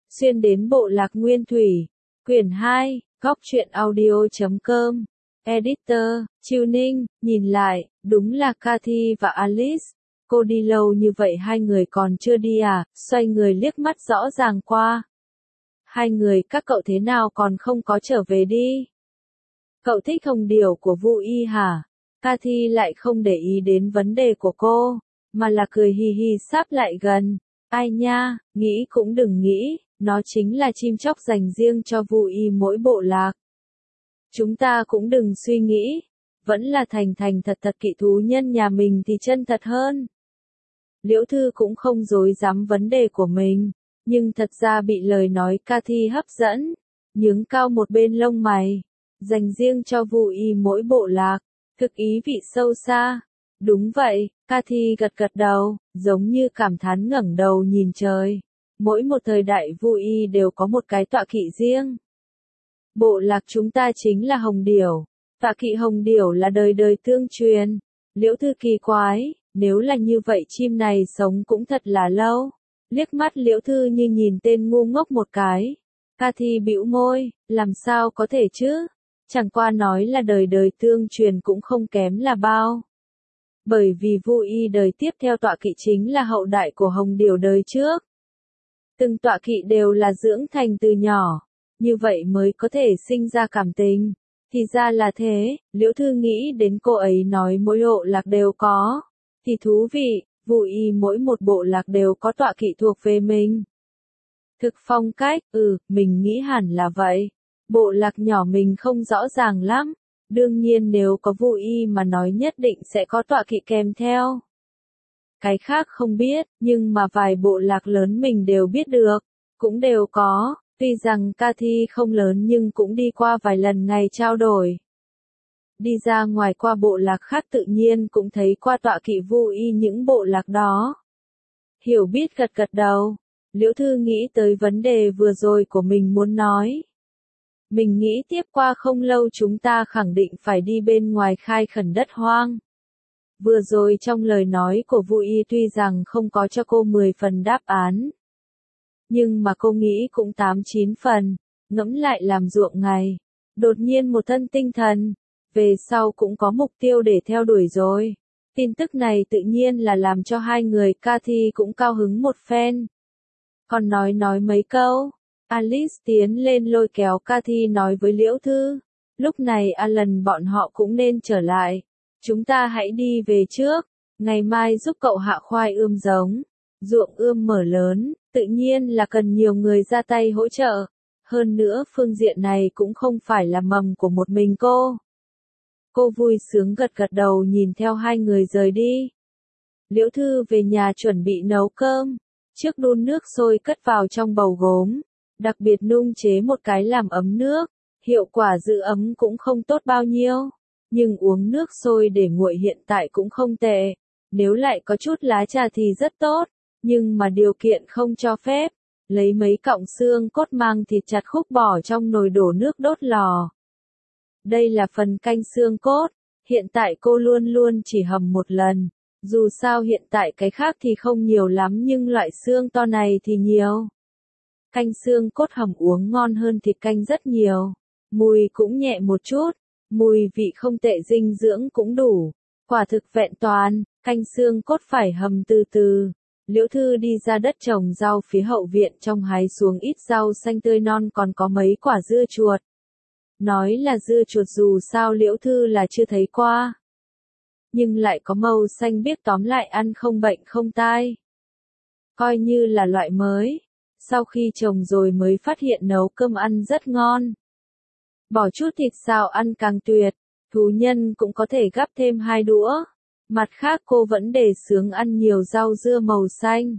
Xuyên đến bộ lạc Nguyên Thủy. Quyển 2, Góc truyện audio.com. Editor, Chiêu Ninh, nhìn lại, đúng là Cathy và Alice. Cô đi lâu như vậy hai người còn chưa đi à? Xoay người liếc mắt rõ ràng qua. Hai người các cậu thế nào còn không có trở về đi? Cậu thích hồng điểu của Vu Y hả? Cathy lại không để ý đến vấn đề của cô, mà là cười hì hì sáp lại gần. Ai nha, nghĩ cũng đừng nghĩ, nó chính là chim chóc dành riêng cho Vu Y mỗi bộ lạc. Chúng ta cũng đừng suy nghĩ, vẫn là thành thành thật thật kỵ thú nhân nhà mình thì chân thật hơn. Liễu Thư cũng không dối dám vấn đề của mình, nhưng thật ra bị lời nói Cathy hấp dẫn, nhướng cao một bên lông mày, dành riêng cho Vu Y mỗi bộ lạc, thực ý vị sâu xa. Đúng vậy, Cathy gật gật đầu, giống như cảm thán ngẩng đầu nhìn trời. Mỗi một thời đại Vu Y đều có một cái tọa kỵ riêng. Bộ lạc chúng ta chính là hồng điểu, tọa kỵ hồng điểu là đời đời tương truyền. Liễu Thư kỳ quái, nếu là như vậy chim này sống cũng thật là lâu. Liếc mắt Liễu Thư như nhìn tên ngu ngốc một cái. Cathy bĩu môi, làm sao có thể chứ? Chẳng qua nói là đời đời tương truyền cũng không kém là bao. Bởi vì Vu Y đời tiếp theo tọa kỵ chính là hậu đại của hồng điểu đời trước. Từng tọa kỵ đều là dưỡng thành từ nhỏ, như vậy mới có thể sinh ra cảm tình. Thì ra là thế, Liễu Thư nghĩ đến cô ấy nói mỗi bộ lạc đều có. Thì thú vị, Vu Y mỗi một bộ lạc đều có tọa kỵ thuộc về mình. Thực phong cách, mình nghĩ hẳn là vậy. Bộ lạc nhỏ mình không rõ ràng lắm. Đương nhiên nếu có Vu Y mà nói nhất định sẽ có tọa kỵ kèm theo. Cái khác không biết, nhưng mà vài bộ lạc lớn mình đều biết được, cũng đều có, tuy rằng Cathy không lớn nhưng cũng đi qua vài lần ngày trao đổi. Đi ra ngoài qua bộ lạc khác tự nhiên cũng thấy qua tọa kỵ Vu Y những bộ lạc đó. Hiểu biết gật gật đầu, Liễu Thư nghĩ tới vấn đề vừa rồi của mình muốn nói. Mình nghĩ tiếp qua không lâu chúng ta khẳng định phải đi bên ngoài khai khẩn đất hoang. Vừa rồi trong lời nói của Vu Y tuy rằng không có cho cô 10 phần đáp án. Nhưng mà cô nghĩ cũng 8-9 phần, ngẫm lại làm ruộng ngày. Đột nhiên một thân tinh thần, về sau cũng có mục tiêu để theo đuổi rồi. Tin tức này tự nhiên là làm cho hai người Cathy cũng cao hứng một phen. Còn nói mấy câu, Alice tiến lên lôi kéo Cathy nói với Liễu Thư. Lúc này Alan bọn họ cũng nên trở lại. Chúng ta hãy đi về trước, ngày mai giúp cậu hạ khoai ươm giống. Ruộng ươm mở lớn, tự nhiên là cần nhiều người ra tay hỗ trợ. Hơn nữa phương diện này cũng không phải là mầm của một mình cô. Cô vui sướng gật gật đầu nhìn theo hai người rời đi. Liễu Thư về nhà chuẩn bị nấu cơm. Trước đun nước sôi cất vào trong bầu gốm. Đặc biệt nung chế một cái làm ấm nước. Hiệu quả giữ ấm cũng không tốt bao nhiêu. Nhưng uống nước sôi để nguội hiện tại cũng không tệ. Nếu lại có chút lá trà thì rất tốt. Nhưng mà điều kiện không cho phép. Lấy mấy cọng xương cốt mang thịt chặt khúc bỏ trong nồi đổ nước đốt lò. Đây là phần canh xương cốt. Hiện tại cô luôn luôn chỉ hầm một lần. Dù sao hiện tại cái khác thì không nhiều lắm nhưng loại xương to này thì nhiều. Canh xương cốt hầm uống ngon hơn thịt canh rất nhiều. Mùi cũng nhẹ một chút. Mùi vị không tệ, dinh dưỡng cũng đủ. Quả thực vẹn toàn, canh xương cốt phải hầm từ từ. Liễu Thư đi ra đất trồng rau phía hậu viện trong hái xuống ít rau xanh tươi non còn có mấy quả dưa chuột. Nói là dưa chuột dù sao Liễu Thư là chưa thấy qua. Nhưng lại có màu xanh biếc, tóm lại ăn không bệnh không tai. Coi như là loại mới. Sau khi trồng rồi mới phát hiện nấu cơm ăn rất ngon. Bỏ chút thịt xào ăn càng tuyệt, thú nhân cũng có thể gắp thêm 2 đũa. Mặt khác cô vẫn đề xướng ăn nhiều rau dưa màu xanh.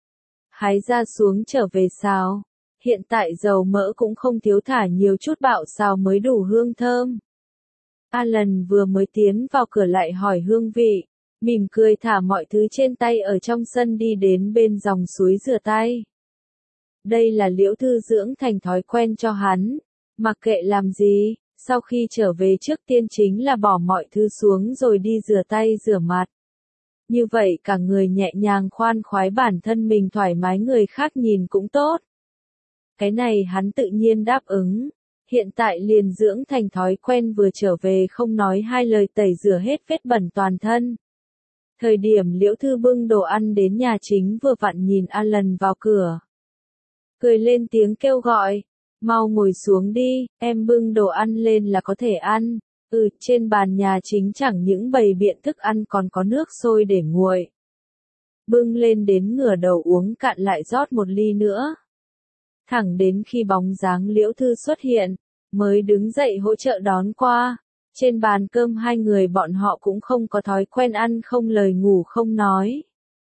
Hái ra xuống trở về xào. Hiện tại dầu mỡ cũng không thiếu, thả nhiều chút bạo xào mới đủ hương thơm. Alan vừa mới tiến vào cửa lại hỏi hương vị, mỉm cười thả mọi thứ trên tay ở trong sân đi đến bên dòng suối rửa tay. Đây là Liễu Thư dưỡng thành thói quen cho hắn, mặc kệ làm gì, sau khi trở về trước tiên chính là bỏ mọi thứ xuống rồi đi rửa tay rửa mặt. Như vậy cả người nhẹ nhàng khoan khoái, bản thân mình thoải mái, người khác nhìn cũng tốt. Cái này hắn tự nhiên đáp ứng. Hiện tại liền dưỡng thành thói quen vừa trở về không nói hai lời tẩy rửa hết vết bẩn toàn thân. Thời điểm Liễu Thư bưng đồ ăn đến nhà chính vừa vặn nhìn Alan vào cửa. Cười lên tiếng kêu gọi, mau ngồi xuống đi, em bưng đồ ăn lên là có thể ăn. Trên bàn nhà chính chẳng những bày biện thức ăn còn có nước sôi để nguội. Bưng lên đến ngửa đầu uống cạn lại rót một ly nữa. Thẳng đến khi bóng dáng Liễu Thư xuất hiện, mới đứng dậy hỗ trợ đón qua. Trên bàn cơm hai người bọn họ cũng không có thói quen ăn không lời ngủ không nói.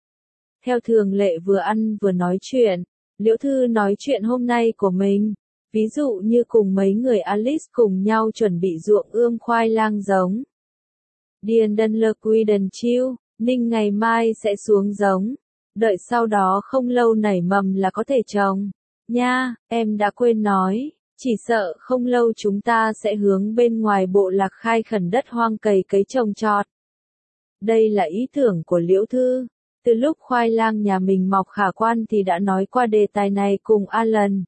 Theo thường lệ vừa ăn vừa nói chuyện, Liễu Thư nói chuyện hôm nay của mình, ví dụ như cùng mấy người Alice cùng nhau chuẩn bị ruộng ươm khoai lang giống. Điền Đân Lơ Quy Đần Chiêu, Ninh ngày mai sẽ xuống giống, đợi sau đó không lâu nảy mầm là có thể trồng. Nha, em đã quên nói, chỉ sợ không lâu chúng ta sẽ hướng bên ngoài bộ lạc khai khẩn đất hoang cày cấy trồng trọt. Đây là ý tưởng của Liễu Thư. Từ lúc khoai lang nhà mình mọc khả quan thì đã nói qua đề tài này cùng Alan.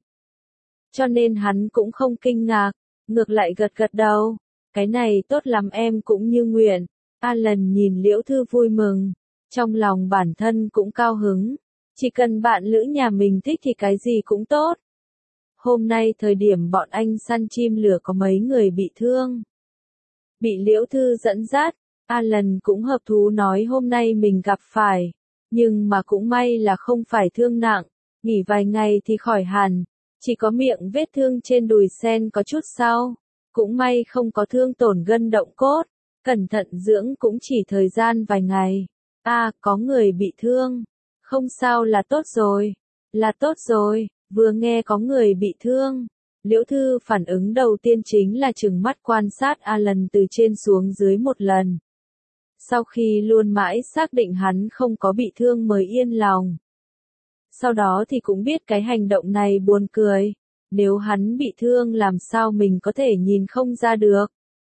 Cho nên hắn cũng không kinh ngạc, ngược lại gật gật đầu. Cái này tốt lắm em cũng như nguyện. Alan nhìn Liễu Thư vui mừng, trong lòng bản thân cũng cao hứng. Chỉ cần bạn lữ nhà mình thích thì cái gì cũng tốt. Hôm nay thời điểm bọn anh săn chim lửa có mấy người bị thương. Bị Liễu Thư dẫn dắt, Alan cũng hợp thú nói hôm nay mình gặp phải. Nhưng mà cũng may là không phải thương nặng, nghỉ vài ngày thì khỏi hẳn. Chỉ có miệng vết thương trên đùi sen có chút đau. Cũng may không có thương tổn gân động cốt. Cẩn thận dưỡng cũng chỉ thời gian vài ngày. Có người bị thương. Không sao là tốt rồi. Là tốt rồi, vừa nghe có người bị thương. Liễu Thư phản ứng đầu tiên chính là trừng mắt quan sát Alan từ trên xuống dưới một lần. Sau khi luôn mãi xác định hắn không có bị thương mới yên lòng. Sau đó thì cũng biết cái hành động này buồn cười. Nếu hắn bị thương làm sao mình có thể nhìn không ra được.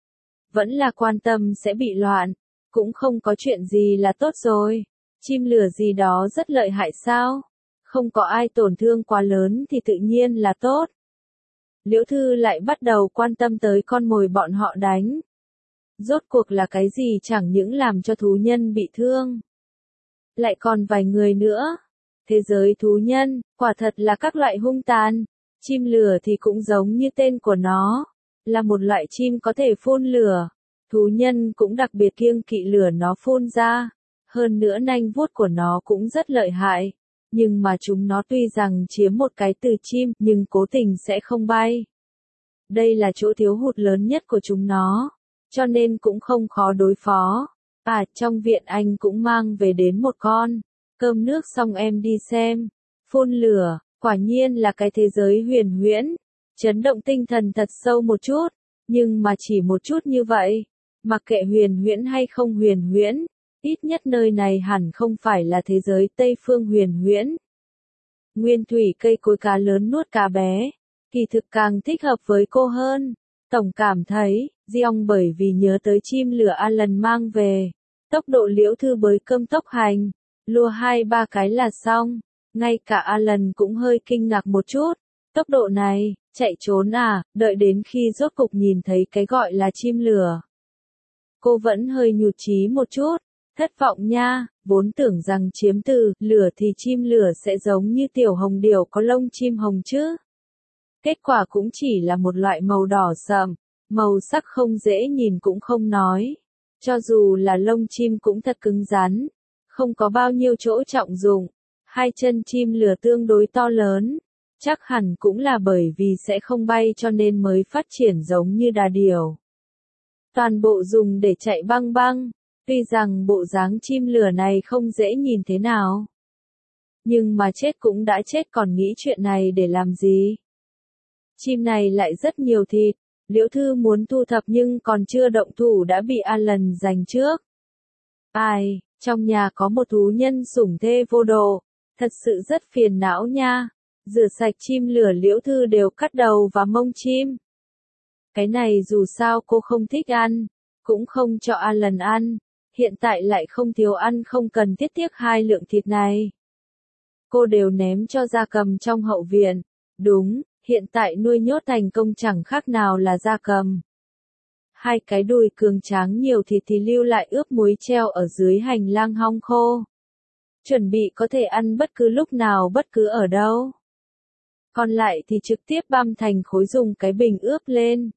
Vẫn là quan tâm sẽ bị loạn. Cũng không có chuyện gì là tốt rồi. Chim lửa gì đó rất lợi hại sao? Không có ai tổn thương quá lớn thì tự nhiên là tốt. Liễu Thư lại bắt đầu quan tâm tới con mồi bọn họ đánh. Rốt cuộc là cái gì chẳng những làm cho thú nhân bị thương. Lại còn vài người nữa. Thế giới thú nhân, quả thật là các loại hung tàn. Chim lửa thì cũng giống như tên của nó. Là một loại chim có thể phun lửa. Thú nhân cũng đặc biệt kiêng kỵ lửa nó phun ra. Hơn nữa nanh vuốt của nó cũng rất lợi hại. Nhưng mà chúng nó tuy rằng chiếm một cái từ chim nhưng cố tình sẽ không bay. Đây là chỗ thiếu hụt lớn nhất của chúng nó. Cho nên cũng không khó đối phó. Trong viện anh cũng mang về đến một con. Cơm nước xong em đi xem. Phun lửa, quả nhiên là cái thế giới huyền huyễn. Chấn động tinh thần thật sâu một chút. Nhưng mà chỉ một chút như vậy. Mặc kệ huyền huyễn hay không huyền huyễn. Ít nhất nơi này hẳn không phải là thế giới Tây Phương huyền huyễn. Nguyên thủy cây cối cá lớn nuốt cá bé. Kỳ thực càng thích hợp với cô hơn. Tổng cảm thấy, Diong bởi vì nhớ tới chim lửa Alan mang về. Tốc độ Liễu Thư bới cơm tốc hành. Lùa 2-3 cái là xong. Ngay cả Alan cũng hơi kinh ngạc một chút. Tốc độ này, chạy trốn đợi đến khi rốt cục nhìn thấy cái gọi là chim lửa. Cô vẫn hơi nhụt chí một chút. Thất vọng nha, vốn tưởng rằng chiếm từ lửa thì chim lửa sẽ giống như tiểu hồng điểu có lông chim hồng chứ. Kết quả cũng chỉ là một loại màu đỏ sậm, màu sắc không dễ nhìn cũng không nói. Cho dù là lông chim cũng thật cứng rắn, không có bao nhiêu chỗ trọng dụng. Hai chân chim lửa tương đối to lớn, chắc hẳn cũng là bởi vì sẽ không bay cho nên mới phát triển giống như đà điểu. Toàn bộ dùng để chạy băng băng. Tuy rằng bộ dáng chim lửa này không dễ nhìn thế nào. Nhưng mà chết cũng đã chết còn nghĩ chuyện này để làm gì. Chim này lại rất nhiều thịt. Liễu Thư muốn thu thập nhưng còn chưa động thủ đã bị Alan giành trước. Trong nhà có một thú nhân sủng thê vô độ. Thật sự rất phiền não nha. Rửa sạch chim lửa Liễu Thư đều cắt đầu và mông chim. Cái này dù sao cô không thích ăn. Cũng không cho Alan ăn. Hiện tại lại không thiếu ăn không cần thiết tiếc 2 lượng thịt này. Cô đều ném cho gia cầm trong hậu viện. Đúng, hiện tại nuôi nhốt thành công chẳng khác nào là gia cầm. Hai cái đùi cường tráng nhiều thịt thì lưu lại ướp muối treo ở dưới hành lang hong khô. Chuẩn bị có thể ăn bất cứ lúc nào bất cứ ở đâu. Còn lại thì trực tiếp băm thành khối dùng cái bình ướp lên.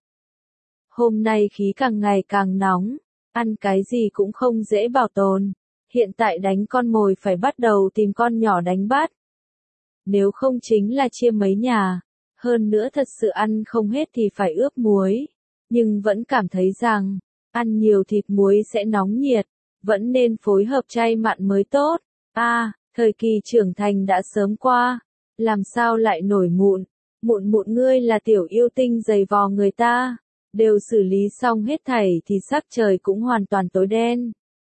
Hôm nay khí càng ngày càng nóng, ăn cái gì cũng không dễ bảo tồn. Hiện tại đánh con mồi phải bắt đầu tìm con nhỏ đánh bắt. Nếu không chính là chia mấy nhà. Hơn nữa thật sự ăn không hết thì phải ướp muối. Nhưng vẫn cảm thấy rằng, ăn nhiều thịt muối sẽ nóng nhiệt. Vẫn nên phối hợp chay mặn mới tốt. Thời kỳ trưởng thành đã sớm qua. Làm sao lại nổi mụn? Mụn ngươi là tiểu yêu tinh giày vò người ta. Đều xử lý xong hết thảy thì sắc trời cũng hoàn toàn tối đen.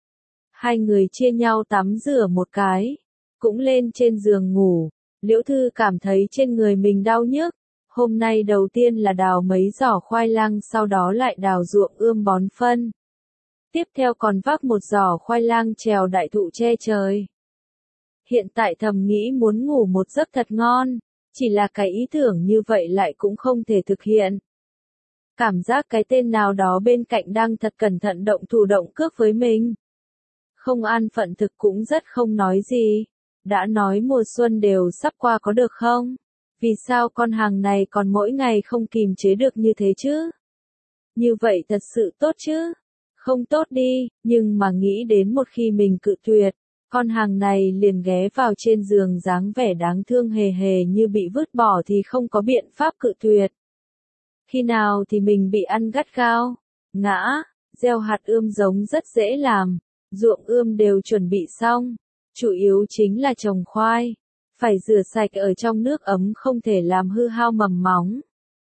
Hai người chia nhau tắm rửa một cái. Cũng lên trên giường ngủ. Liễu Thư cảm thấy trên người mình đau nhức. Hôm nay đầu tiên là đào mấy giỏ khoai lang, sau đó lại đào ruộng ươm bón phân. Tiếp theo còn vác một giỏ khoai lang trèo đại thụ che trời. Hiện tại thầm nghĩ muốn ngủ một giấc thật ngon, chỉ là cái ý tưởng như vậy lại cũng không thể thực hiện. Cảm giác cái tên nào đó bên cạnh đang thật cẩn thận động thủ động cước với mình. Không an phận thực cũng rất không nói gì. Đã nói mùa xuân đều sắp qua có được không? Vì sao con hàng này còn mỗi ngày không kìm chế được như thế chứ? Như vậy thật sự tốt chứ? Không tốt đi, nhưng mà nghĩ đến một khi mình cự tuyệt, con hàng này liền ghé vào trên giường dáng vẻ đáng thương hề hề như bị vứt bỏ thì không có biện pháp cự tuyệt. Khi nào thì mình bị ăn gắt gao? Ngã, gieo hạt ươm giống rất dễ làm, ruộng ươm đều chuẩn bị xong, chủ yếu chính là trồng khoai. Phải rửa sạch ở trong nước ấm không thể làm hư hao mầm móng.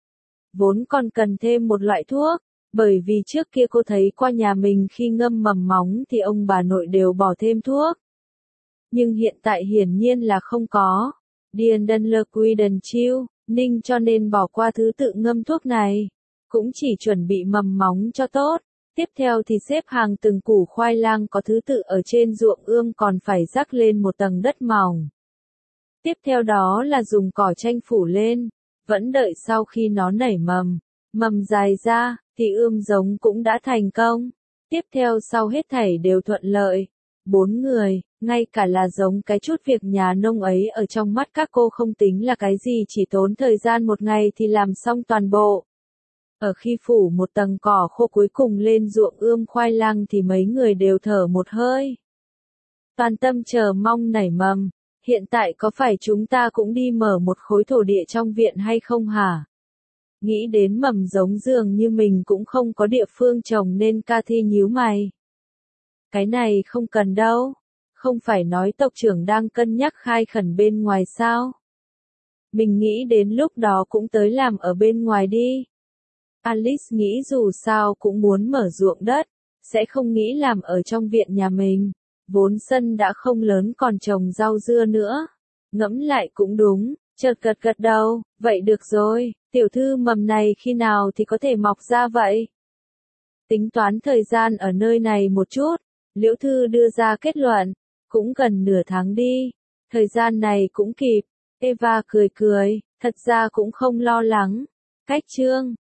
Vốn còn cần thêm một loại thuốc, bởi vì trước kia cô thấy qua nhà mình khi ngâm mầm móng thì ông bà nội đều bỏ thêm thuốc. Nhưng hiện tại hiển nhiên là không có. Điền Đân Lơ Quy Đần Chiêu, Ninh cho nên bỏ qua thứ tự ngâm thuốc này. Cũng chỉ chuẩn bị mầm móng cho tốt. Tiếp theo thì xếp hàng từng củ khoai lang có thứ tự ở trên ruộng ươm còn phải rắc lên một tầng đất mỏng. Tiếp theo đó là dùng cỏ tranh phủ lên, vẫn đợi sau khi nó nảy mầm dài ra, thì ươm giống cũng đã thành công. Tiếp theo sau hết thảy đều thuận lợi. 4 người, ngay cả là giống cái chút việc nhà nông ấy ở trong mắt các cô không tính là cái gì, chỉ tốn thời gian một ngày thì làm xong toàn bộ. Ở khi phủ một tầng cỏ khô cuối cùng lên ruộng ươm khoai lang thì mấy người đều thở một hơi. Toàn tâm chờ mong nảy mầm. Hiện tại có phải chúng ta cũng đi mở một khối thổ địa trong viện hay không hả? Nghĩ đến mầm giống dường như mình cũng không có địa phương trồng nên Cathy nhíu mày. Cái này không cần đâu. Không phải nói tộc trưởng đang cân nhắc khai khẩn bên ngoài sao? Mình nghĩ đến lúc đó cũng tới làm ở bên ngoài đi. Alice nghĩ dù sao cũng muốn mở ruộng đất, sẽ không nghĩ làm ở trong viện nhà mình. Vốn sân đã không lớn còn trồng rau dưa nữa. Ngẫm lại cũng đúng, chợt gật đầu, vậy được rồi, tiểu thư mầm này khi nào thì có thể mọc ra vậy? Tính toán thời gian ở nơi này một chút, Liễu Thư đưa ra kết luận, cũng gần nửa tháng đi, thời gian này cũng kịp. Eva cười, thật ra cũng không lo lắng. Cách chương